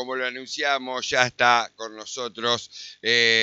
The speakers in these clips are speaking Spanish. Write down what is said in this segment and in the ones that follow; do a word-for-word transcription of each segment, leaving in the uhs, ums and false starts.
como lo anunciamos, ya está con nosotros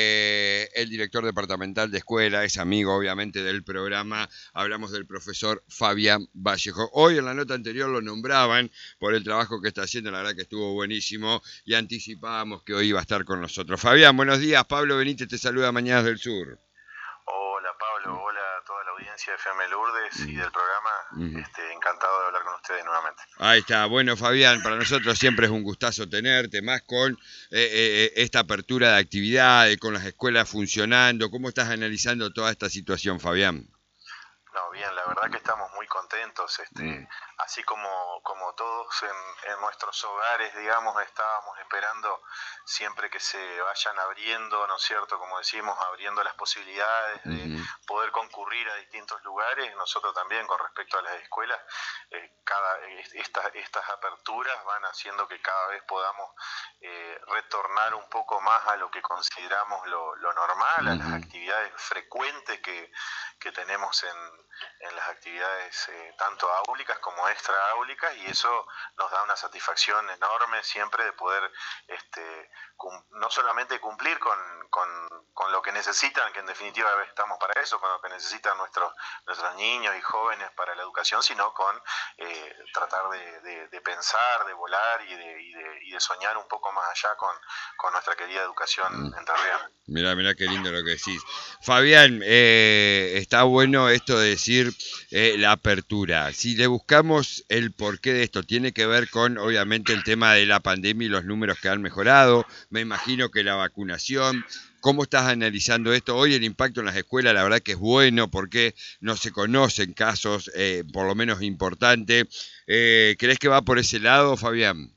eh, el director departamental de escuela, es amigo obviamente del programa. Hablamos del profesor Fabián Vallejo. Hoy en la nota anterior lo nombraban por el trabajo que está haciendo, la verdad que estuvo buenísimo y anticipábamos que hoy iba a estar con nosotros. Fabián, buenos días. Pablo Benítez te saluda, Mañanas del Sur. Hola Pablo, hola a toda la audiencia de F M Lourdes y del programa, Uh-huh. este, encantado de hablar con ustedes nuevamente. Ahí está, bueno Fabián, para nosotros siempre es un gustazo tenerte, más con eh, eh, esta apertura de actividades, con las escuelas funcionando. ¿Cómo estás analizando toda esta situación, Fabián? No, bien, la verdad que estamos muy contentos, este, mm. así como, como todos en, en nuestros hogares, digamos, estábamos esperando siempre que se vayan abriendo, ¿no es cierto?, como decimos, abriendo las posibilidades de uh-huh. poder concurrir a distintos lugares. Nosotros también, con respecto a las escuelas, eh, cada, esta, estas aperturas van haciendo que cada vez podamos eh, retornar un poco más a lo que consideramos lo, lo normal, uh-huh. a las actividades frecuentes que, que tenemos en en las actividades eh, tanto áulicas como extraáulicas, y eso nos da una satisfacción enorme siempre de poder este, cum- no solamente cumplir con, con, con lo que necesitan, que en definitiva estamos para eso, con lo que necesitan nuestros, nuestros niños y jóvenes para la educación, sino con eh, tratar de, de, de pensar, de volar y de, y, de, y de soñar un poco más allá con, con nuestra querida educación mm. entrerriana. Mirá, mirá qué lindo lo que decís. Fabián, eh, está bueno esto de decir eh, la apertura. Si le buscamos el porqué de esto, tiene que ver con, obviamente, el tema de la pandemia y los números que han mejorado. Me imagino que la vacunación. ¿Cómo estás analizando esto? Hoy el impacto en las escuelas, la verdad que es bueno, porque no se conocen casos, eh, por lo menos importantes. Eh, ¿Crees que va por ese lado, Fabián?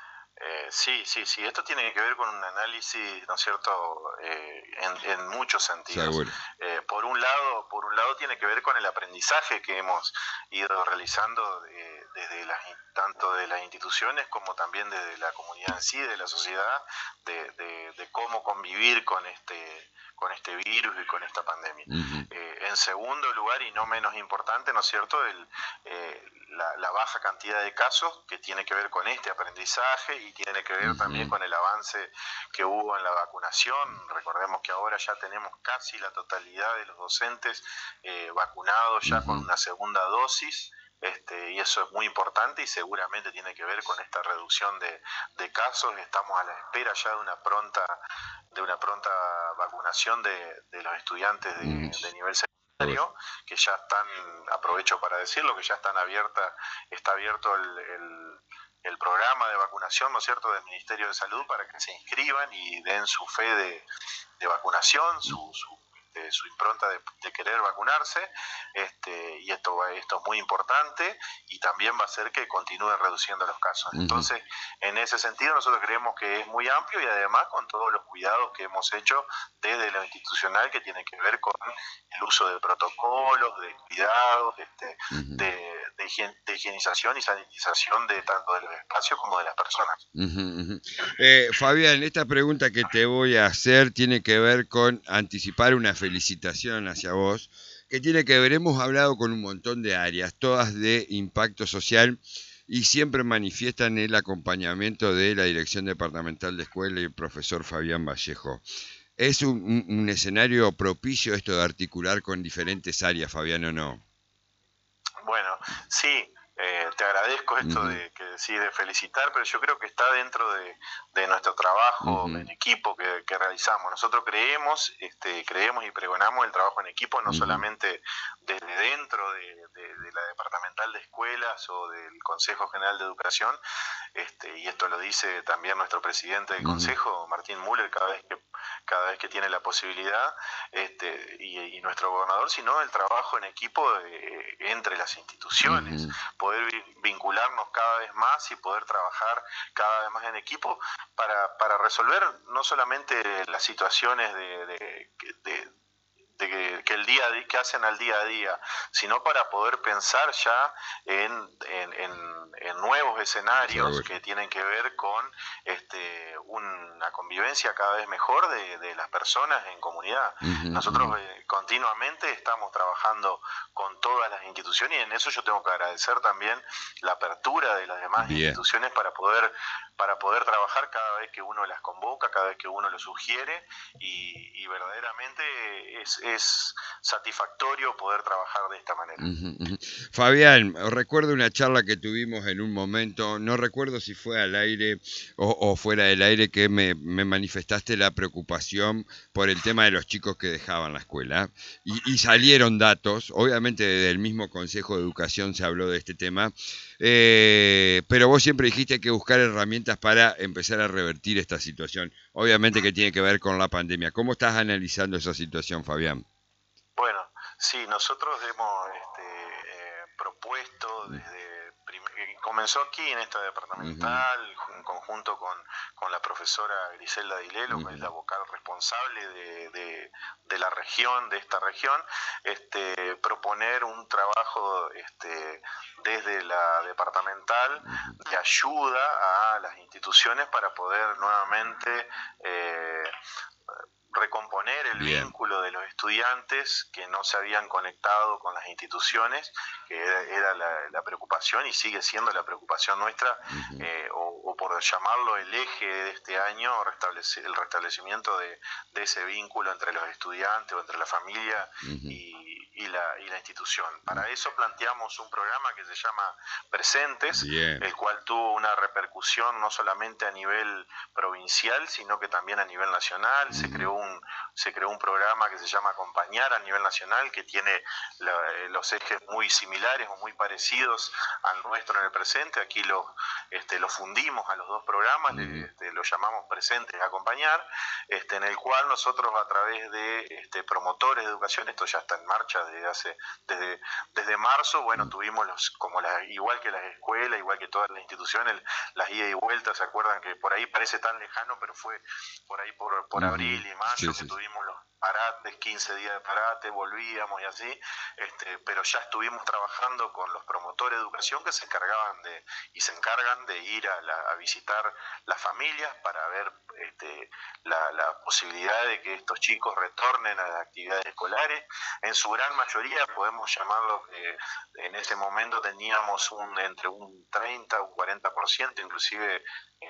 Eh, sí, sí, sí. Esto tiene que ver con un análisis, ¿no es cierto?, eh, en, en muchos sentidos. Eh, por un lado, por un lado tiene que ver con el aprendizaje que hemos ido realizando de, desde las, tanto de las instituciones como también desde la comunidad en sí, de la sociedad, de, de, de cómo convivir con este con este virus y con esta pandemia. Uh-huh. Eh, en segundo lugar, y no menos importante, ¿no es cierto?, el, eh, la, la baja cantidad de casos que tiene que ver con este aprendizaje y tiene que ver uh-huh. también con el avance que hubo en la vacunación. Recordemos que ahora ya tenemos casi la totalidad de los docentes eh, vacunados ya uh-huh. con una segunda dosis. Este, y eso es muy importante y seguramente tiene que ver con esta reducción de, de casos. Estamos a la espera ya de una pronta de una pronta vacunación de, de los estudiantes de, de nivel secundario, que ya están, aprovecho para decirlo, que ya están abierta, está abierto el, el, el programa de vacunación, ¿no es cierto?, del Ministerio de Salud, para que se inscriban y den su fe de, de vacunación, su, su de su impronta de, de querer vacunarse, este, y esto, esto es muy importante y también va a hacer que continúen reduciendo los casos. Uh-huh. Entonces, en ese sentido nosotros creemos que es muy amplio y además con todos los cuidados que hemos hecho desde lo institucional, que tiene que ver con el uso de protocolos, de cuidados, este, uh-huh. de, de, higien, de higienización y sanitización de tanto de los espacios como de las personas. Uh-huh, uh-huh. Eh, Fabián, esta pregunta que te voy a hacer tiene que ver con anticipar una felicitación hacia vos, que tiene que ver, hemos hablado con un montón de áreas, todas de impacto social, y siempre manifiestan el acompañamiento de la Dirección Departamental de Escuela y el profesor Fabián Vallejo. ¿Es un, un, un escenario propicio esto de articular con diferentes áreas, Fabián, o no? Bueno, sí. Eh, te agradezco esto uh-huh. de que sí, de felicitar, pero yo creo que está dentro de, de nuestro trabajo uh-huh. en equipo que, que realizamos. Nosotros creemos, este, creemos y pregonamos el trabajo en equipo, no uh-huh. solamente desde dentro de, de, de la Departamental de Escuelas o del Consejo General de Educación, este, y esto lo dice también nuestro presidente del uh-huh. Consejo, Martín Müller, cada vez que cada vez que tiene la posibilidad, este, y, y nuestro gobernador, sino el trabajo en equipo eh, entre las instituciones, uh-huh. poder vincularnos cada vez más y poder trabajar cada vez más en equipo para, para resolver no solamente las situaciones de, de, de de que, que el día a día, que hacen al día a día, sino para poder pensar ya en, en, en, en nuevos escenarios que tienen que ver con este, una convivencia cada vez mejor de, de las personas en comunidad. Uh-huh. Nosotros eh, continuamente estamos trabajando con todas las instituciones y en eso yo tengo que agradecer también la apertura de las demás Bien. instituciones para poder para poder trabajar cada vez que uno las convoca, cada vez que uno lo sugiere y, y verdaderamente es, es satisfactorio poder trabajar de esta manera. Uh-huh, uh-huh. Fabián, recuerdo una charla que tuvimos en un momento, no recuerdo si fue al aire o, o fuera del aire, que me, me manifestaste la preocupación por el tema de los chicos que dejaban la escuela y, y salieron datos, obviamente desde el mismo Consejo de Educación se habló de este tema, eh, pero vos siempre dijiste que hay que buscar herramientas para empezar a revertir esta situación, obviamente que tiene que ver con la pandemia. ¿Cómo estás analizando esa situación, Fabián? Bueno, sí, nosotros hemos este, eh, propuesto desde comenzó aquí en esta departamental, uh-huh. en conjunto con, con la profesora Griselda Dilelo, uh-huh. que es la vocal responsable de, de, de la región, de esta región, este, proponer un trabajo este, desde la departamental uh-huh. de ayuda a las instituciones para poder nuevamente eh, recomponer el Bien. vínculo de los estudiantes que no se habían conectado con las instituciones, que era, era la, la preocupación y sigue siendo la preocupación nuestra, uh-huh. eh, o, o por llamarlo el eje de este año, restablecer, el restablecimiento de, de ese vínculo entre los estudiantes o entre la familia uh-huh. y, y, la, y la institución. Para uh-huh. eso planteamos un programa que se llama Presentes, Bien. el cual tuvo una repercusión no solamente a nivel provincial, sino que también a nivel nacional. Uh-huh. Se creó Un, se creó un programa que se llama Acompañar a nivel nacional, que tiene la, los ejes muy similares o muy parecidos al nuestro en el presente. Aquí lo, este, lo fundimos a los dos programas, uh-huh. este, lo llamamos Presentes Acompañar, este, en el cual nosotros a través de este, promotores de educación, esto ya está en marcha desde hace desde, desde marzo, bueno, uh-huh. tuvimos los, como la, igual que las escuelas, igual que todas las instituciones, las ida y vueltas. Se acuerdan que por ahí parece tan lejano, pero fue por ahí por, por uh-huh. abril y mayo, sí, que sí. tuvimos los parates, quince días de parate, volvíamos y así, este, pero ya estuvimos trabajando con los promotores de educación que se encargaban de, y se encargan de ir a, la, a visitar las familias para ver este, la, la posibilidad de que estos chicos retornen a las actividades escolares. En su gran mayoría podemos llamarlo que en ese momento teníamos un entre un treinta o cuarenta por ciento, inclusive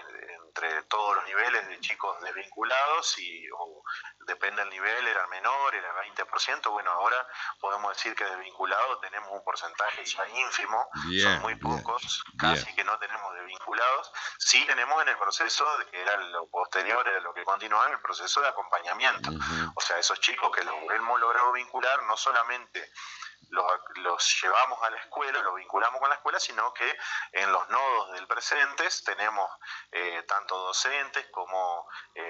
entre todos los niveles de chicos desvinculados, y o, depende del nivel, era menor, era veinte por ciento. Bueno, ahora podemos decir que desvinculados tenemos un porcentaje ya ínfimo, bien, son muy pocos, bien, casi bien. que no tenemos desvinculados. Sí tenemos en el proceso, que era lo posterior, era lo que continuaba en el proceso de acompañamiento. Uh-huh. O sea, esos chicos que lo hemos logrado vincular, no solamente Los, los llevamos a la escuela, los vinculamos con la escuela, sino que en los nodos del Presentes tenemos eh, tanto docentes como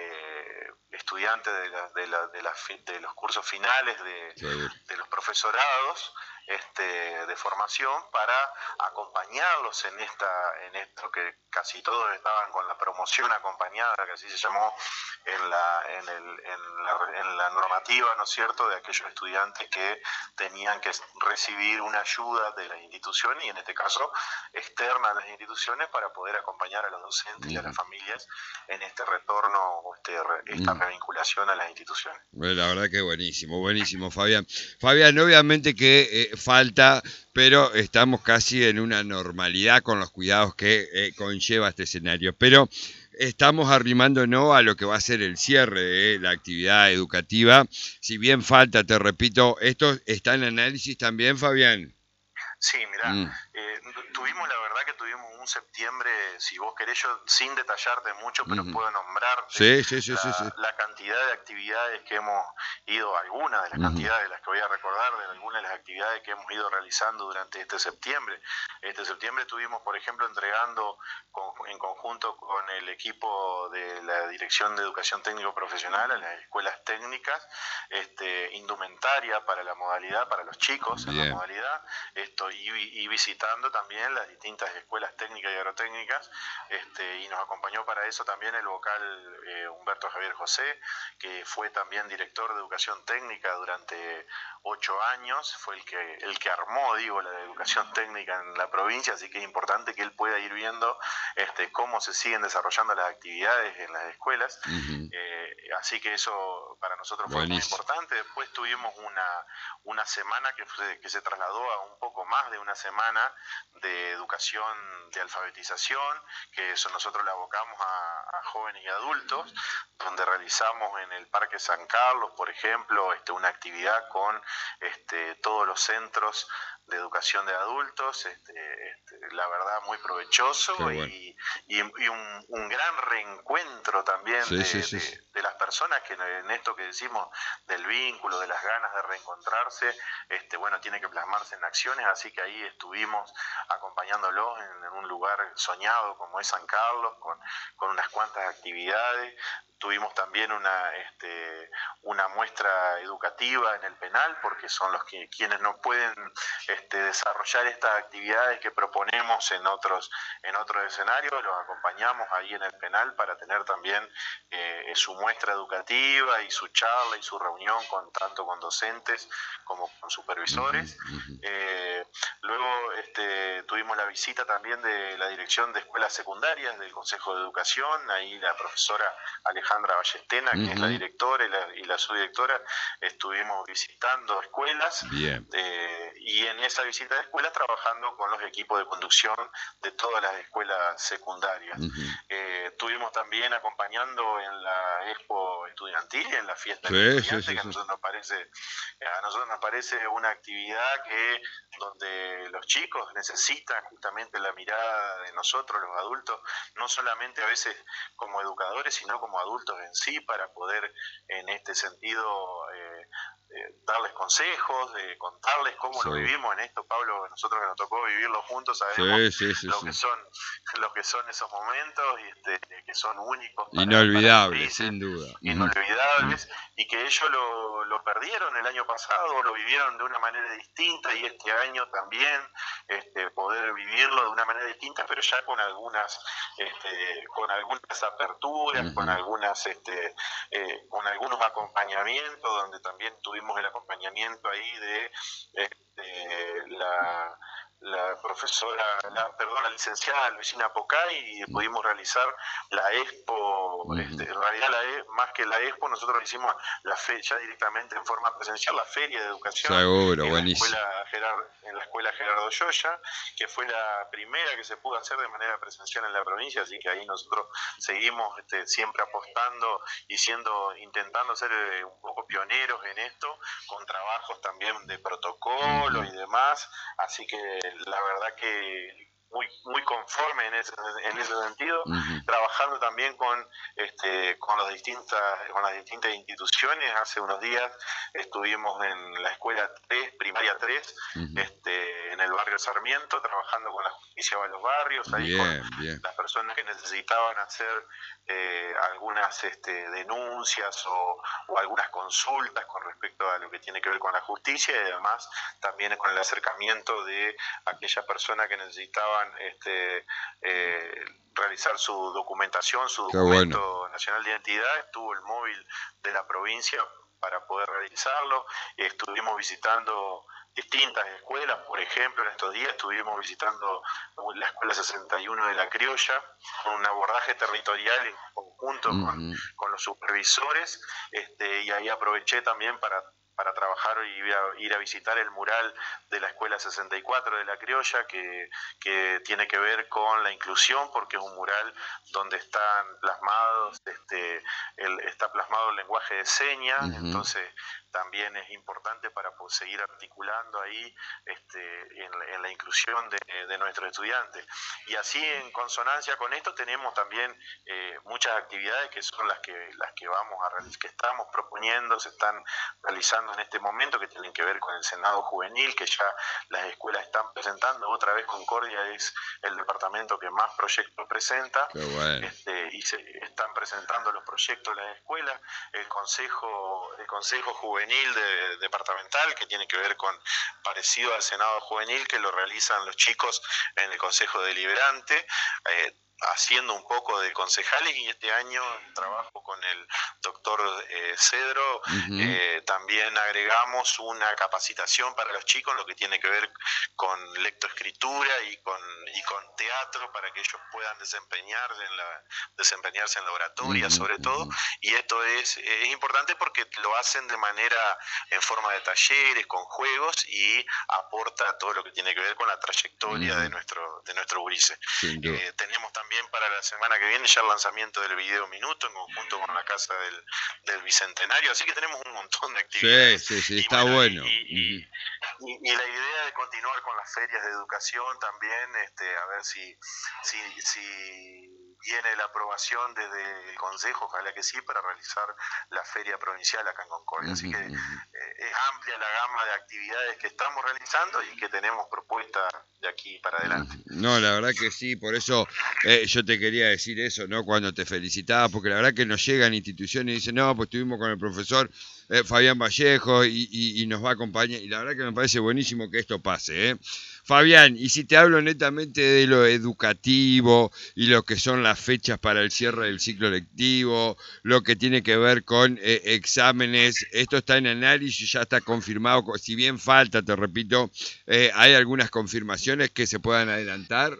eh, estudiantes de, la, de, la, de, la, de los cursos finales de, de los profesorados este, de formación, para acompañarlos en esta en esto que casi todos estaban con la promoción acompañada, que así se llamó en la, en el, en la, en la normativa, ¿no es cierto?, de aquellos estudiantes que tenían que recibir una ayuda de las instituciones, y en este caso externa a las instituciones, para poder acompañar a los docentes mm. y a las familias en este retorno o este, esta mm. revinculación a las instituciones. Bueno, la verdad que buenísimo, buenísimo, Fabián. Fabián, obviamente que eh, falta, pero estamos casi en una normalidad con los cuidados que eh, conlleva este escenario, pero estamos arrimándonos a lo que va a ser el cierre de la actividad educativa. Si bien falta, te repito, esto está en análisis también, Fabián. Sí, mirá, mm. eh, tuvimos, la verdad que tuvimos un septiembre, si vos querés, yo sin detallarte mucho, pero uh-huh. puedo nombrar sí, sí, sí, la, sí, sí. la cantidad de actividades que hemos ido, algunas de las uh-huh. cantidades de las que voy a recordar, de algunas de las actividades que hemos ido realizando durante este septiembre. Este septiembre estuvimos, por ejemplo, entregando con, en conjunto con el equipo de la Dirección de Educación Técnico Profesional a las escuelas técnicas, este, indumentaria para la modalidad, para los chicos Bien. en la modalidad, esto y, y visitando representando también las distintas escuelas técnicas y agrotécnicas, este, y nos acompañó para eso también el vocal eh, Humberto Javier José, que fue también director de educación técnica durante ocho años, fue el que, el que armó, digo, la educación técnica en la provincia, así que es importante que él pueda ir viendo este, cómo se siguen desarrollando las actividades en las escuelas. Uh-huh. eh, así que eso para nosotros fue Buenísimo. Muy importante. Después tuvimos una, una semana que, fue, que se trasladó a un poco más de una semana de educación, de alfabetización, que eso nosotros la abocamos a, a jóvenes y adultos, donde realizamos en el Parque San Carlos, por ejemplo, este, una actividad con este, todos los centros de educación de adultos, este, este, la verdad muy provechoso bueno. y, y, y un, un gran reencuentro también sí, de, sí, sí. De, de las personas que en esto que decimos del vínculo, de las ganas de reencontrarse, este, bueno, tiene que plasmarse en acciones, así que ahí estuvimos acompañándolos en, en un lugar soñado como es San Carlos, con, con unas cuantas actividades. Tuvimos también una, este, una muestra educativa en el penal, porque son los que, quienes no pueden este, desarrollar estas actividades que proponemos en otros, en otros escenarios, los acompañamos ahí en el penal para tener también eh, su muestra educativa y su charla y su reunión con tanto con docentes como con supervisores. Eh, luego este, tuvimos la visita también de la Dirección de Escuelas Secundarias del Consejo de Educación, ahí la profesora Alejandra Alejandra Ballestena, que uh-huh. es la directora y la, y la subdirectora, estuvimos visitando escuelas eh, y en esa visita de escuelas trabajando con los equipos de conducción de todas las escuelas secundarias. Uh-huh. Eh, estuvimos también acompañando en la Expo Estudiantil, en la fiesta sí, del estudiante, sí, sí, que a nosotros nos parece, a nosotros nos parece una actividad que donde los chicos necesitan justamente la mirada de nosotros, los adultos, no solamente a veces como educadores, sino como adultos en sí, para poder en este sentido eh, eh, darles consejos, de contarles cómo sí. lo vivimos en esto, Pablo, nosotros que nos tocó vivirlo juntos sabemos sí, sí, sí, lo sí. que son lo que son esos momentos y este, que son únicos para, inolvidables, para sin duda, inolvidables uh-huh. y que ellos lo, lo perdieron el año pasado, lo vivieron de una manera distinta y este año también este, poder vivirlo de una manera distinta, pero ya con algunas este, con algunas aperturas, uh-huh. con algunas este, eh, con algunos acompañamientos, donde también tuvimos el acompañamiento ahí de, de la la profesora, la, perdón, la licenciada Luisina Pocay, y pudimos realizar la Expo, uh-huh. este, en realidad la e, más que la Expo, nosotros hicimos la fe, ya directamente en forma presencial, la Feria de Educación Seguro, en, buenísimo. La escuela Gerard, en la escuela Gerardo Yoya, que fue la primera que se pudo hacer de manera presencial en la provincia, así que ahí nosotros seguimos este, siempre apostando y siendo, intentando ser eh, un poco pioneros en esto, con trabajos también de protocolo uh-huh. y demás, así que la verdad que muy muy conforme en ese en ese sentido, uh-huh. trabajando también con este con las distintas con las distintas instituciones. Hace unos días estuvimos en la escuela tres, primaria tres, uh-huh. este en el barrio Sarmiento, trabajando con la justicia de los barrios, ahí bien, con bien. las personas que necesitaban hacer eh, algunas este, denuncias o, o algunas consultas con respecto a lo que tiene que ver con la justicia, y además también con el acercamiento de aquellas personas que necesitaban este, eh, realizar su documentación, su Qué documento bueno. nacional de identidad. Estuvo el móvil de la provincia para poder realizarlo. Estuvimos visitando distintas escuelas, por ejemplo, en estos días estuvimos visitando la escuela sesenta y uno de La Criolla, con un abordaje territorial en conjunto uh-huh. con, con los supervisores, este, y ahí aproveché también para para trabajar y ir a, ir a visitar el mural de la escuela sesenta y cuatro de La Criolla, que, que tiene que ver con la inclusión, porque es un mural donde están plasmados, este, el, está plasmado el lenguaje de señas, uh-huh. entonces también es importante para pues, seguir articulando ahí este, en, en la inclusión de, de nuestros estudiantes. Y así, en consonancia con esto, tenemos también eh, muchas actividades que son las que las que vamos a realizar, que estamos proponiendo, se están realizando en este momento, que tienen que ver con el Senado Juvenil, que ya las escuelas están presentando. Otra vez Concordia es el departamento que más proyectos presenta, Qué bueno. este, y se están presentando los proyectos en la escuela, el consejo, el consejo juvenil de, departamental, que tiene que ver con, parecido al Senado Juvenil, que lo realizan los chicos en el Consejo Deliberante, eh, haciendo un poco de concejales, y este año trabajo con el doctor eh, Cedro, uh-huh. eh, también agregamos una capacitación para los chicos en lo que tiene que ver con lectoescritura y con, y con teatro, para que ellos puedan desempeñarse en la, desempeñarse en la oratoria, uh-huh. sobre todo, y esto es, es importante porque lo hacen de manera, en forma de talleres, con juegos, y aporta todo lo que tiene que ver con la trayectoria uh-huh. de nuestro, de nuestro gurises. Eh, tenemos también para la semana que viene ya el lanzamiento del video Minuto en conjunto con la Casa del, del Bicentenario, así que tenemos un montón de actividades. Sí, sí, sí, y está bueno. bueno. Y, y, uh-huh. y, y la idea de continuar con las ferias de educación también, este, a ver si, si, si viene la aprobación desde el Consejo, ojalá que sí, para realizar la feria provincial acá en Concordia. Uh-huh. Así que eh, es amplia la gama de actividades que estamos realizando y que tenemos propuestas de aquí para adelante. No, la verdad que sí, por eso eh, yo te quería decir eso, ¿no? Cuando te felicitaba, porque la verdad que nos llegan instituciones y dicen, no, pues estuvimos con el profesor eh, Fabián Vallejo y, y, y nos va a acompañar, y la verdad que me parece buenísimo que esto pase, ¿eh? Fabián, y si te hablo netamente de lo educativo y lo que son las fechas para el cierre del ciclo lectivo, lo que tiene que ver con eh, exámenes, esto está en análisis, ya está confirmado, si bien falta, te repito, eh, ¿hay algunas confirmaciones que se puedan adelantar?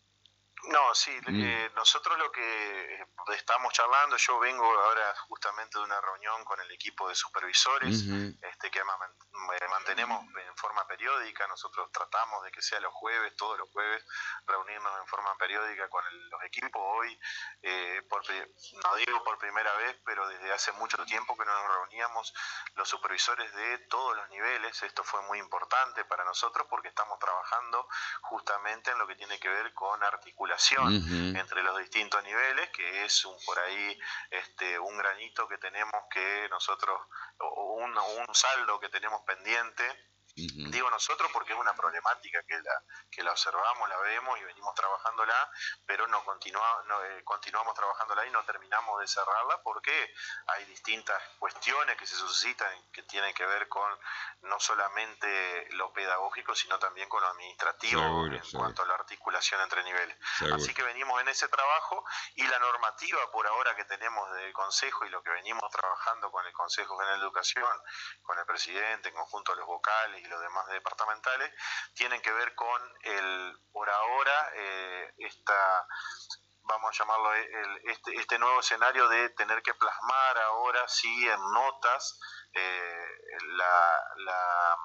No, sí, eh, nosotros lo que estamos charlando, yo vengo ahora justamente de una reunión con el equipo de supervisores, uh-huh. este, que mantenemos en forma periódica. Nosotros tratamos de que sea los jueves, todos los jueves, reunirnos en forma periódica con el, los equipos. Hoy, eh, por, no digo por primera vez, pero desde hace mucho tiempo que no nos reuníamos los supervisores de todos los niveles. Esto fue muy importante para nosotros porque estamos trabajando justamente en lo que tiene que ver con articulación uh-huh. entre los distintos niveles, que es un, por ahí este, un granito que tenemos que nosotros, o un, un saldo que tenemos pendiente. Uh-huh. Digo nosotros porque es una problemática que la, que la observamos, la vemos y venimos trabajándola, pero no, continua, no eh, continuamos trabajándola y no terminamos de cerrarla porque hay distintas cuestiones que se suscitan que tienen que ver con no solamente lo pedagógico, sino también con lo administrativo, seguro, en seguro. cuanto a la articulación entre niveles. Seguro. Así que venimos en ese trabajo, y la normativa por ahora que tenemos del Consejo y lo que venimos trabajando con el Consejo General de Educación, con el presidente, en conjunto a los vocales y los demás departamentales, tienen que ver con el, por ahora, eh, esta, vamos a llamarlo, el, este, este nuevo escenario de tener que plasmar ahora sí en notas eh, la, la,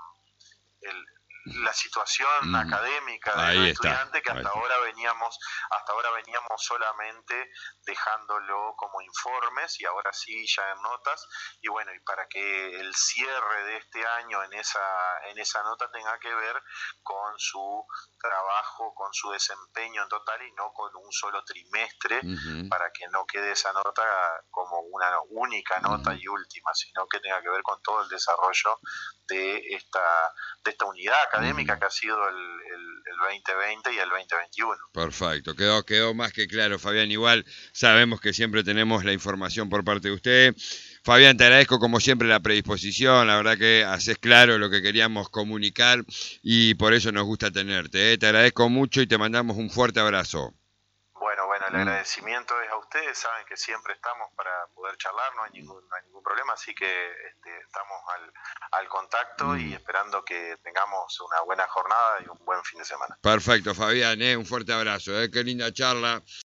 el, la situación mm. académica de los estudiantes, que hasta ahora veníamos hasta ahora veníamos solamente dejándolo como informes, y ahora sí ya en notas. Y bueno, y para que el cierre de este año en esa en esa nota tenga que ver con su trabajo, con su desempeño en total, y no con un solo trimestre, uh-huh. para que no quede esa nota como una única nota uh-huh. y última, sino que tenga que ver con todo el desarrollo de esta de esta unidad académica uh-huh. que ha sido el, el, el veinte veinte y el veinte veintiuno. Perfecto, quedó, quedó más que claro, Fabián. Igual sabemos que siempre tenemos la información por parte de usted. Fabián, te agradezco como siempre la predisposición, la verdad que haces claro lo que queríamos comunicar y por eso nos gusta tenerte, ¿eh? Te agradezco mucho y te mandamos un fuerte abrazo. Bueno, bueno, el agradecimiento es a ustedes, saben que siempre estamos para poder charlar, no hay ningún, no hay ningún problema, así que este, estamos al, al contacto mm. y esperando que tengamos una buena jornada y un buen fin de semana. Perfecto, Fabián, ¿eh? Un fuerte abrazo, ¿eh? Qué linda charla.